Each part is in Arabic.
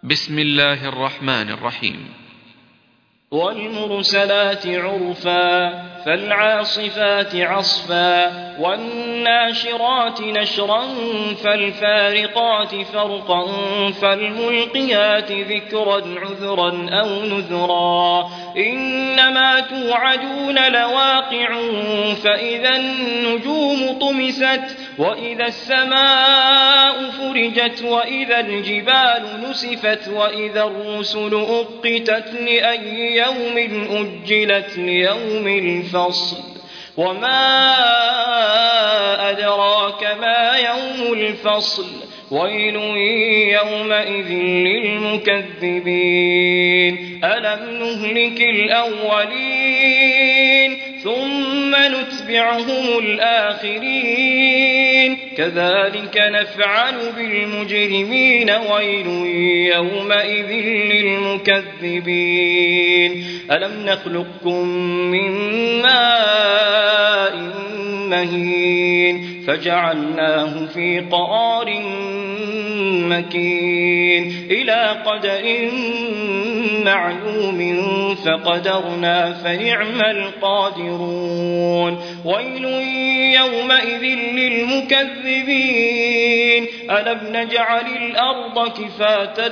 بسم الله الرحمن الرحيم. والمرسلات عرفا فالعاصفات عصفا والناشرات نشرا فالفارقات فرقا فالملقيات ذكرا عذرا أو نذرا إنما توعدون لواقع فإذا النجوم طمست وإذا السماء فرجت وإذا الجبال نسفت وإذا الرسل أقتت لأي يوم أجلت ليوم الفصل وما أدراك ما يوم الفصل ويل يومئذ للمكذبين ألم نهلك الأولين ثم نتبعهم الآخرين كذلك نفعل بالمجرمين ويل يومئذ للمكذبين ألم نخلقكم من ماء مهين فجعلناه في قرار مكين إلى قدر معلوم فقدرنا فنعم القادرون ويل يومئذ للمكذبين ألم نجعل الأرض كفاة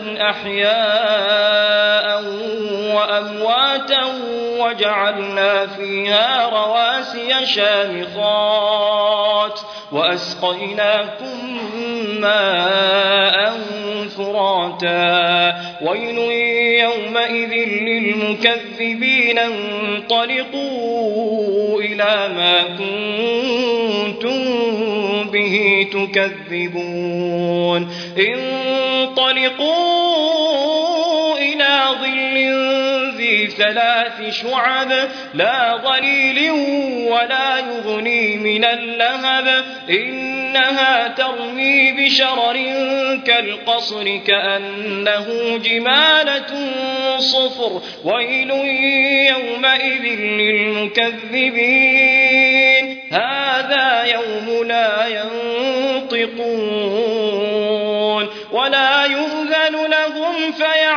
أحياء وأمواتا وجعلنا فيها رواسي شامخات وأسقيناكم ماء فراتا ويل يومئذ للمكذبين انطلقوا إلى ما كنتم به تكذبون انطلقوا إلى ظل ذي 3 شعب لا ظليل ولا يغني من اللهب إنها ترمي بشرر كالقصر كأنه جمالة صفر ويل يومئذ للمكذبين هذا يوم لا ينطقون ولا يؤذن لهم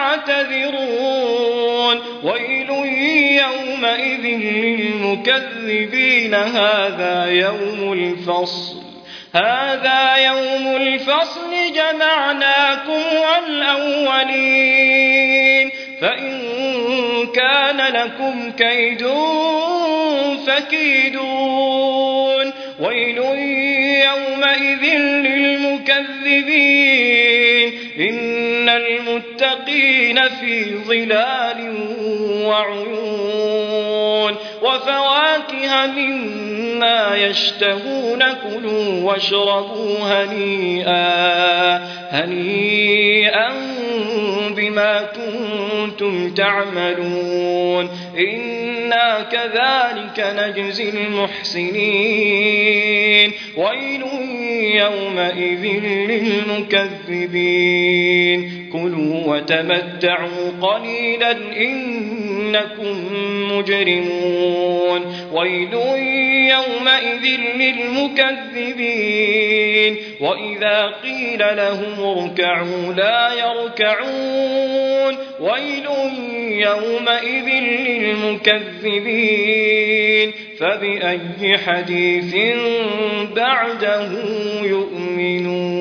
فيعتذرون ويل يومئذ للمكذبين هذا يوم الفصل جمعناكم والأولين فإن كان لكم كيد فكيدون ويل يومئذ للمكذبين إن المتقين في ظلال وعيون وفواكه مما يشتهون كلوا واشربوا هنيئا بما كنتم تعملون إنا كذلك نجزي المحسنين ويل يومئذ للمكذبين كلوا وتمتعوا قليلا إنكم مجرمون ويل يومئذ للمكذبين وإذا قيل لهم اركعوا لا يركعون ويل يومئذ للمكذبين فبأي حديث بعده يؤمنون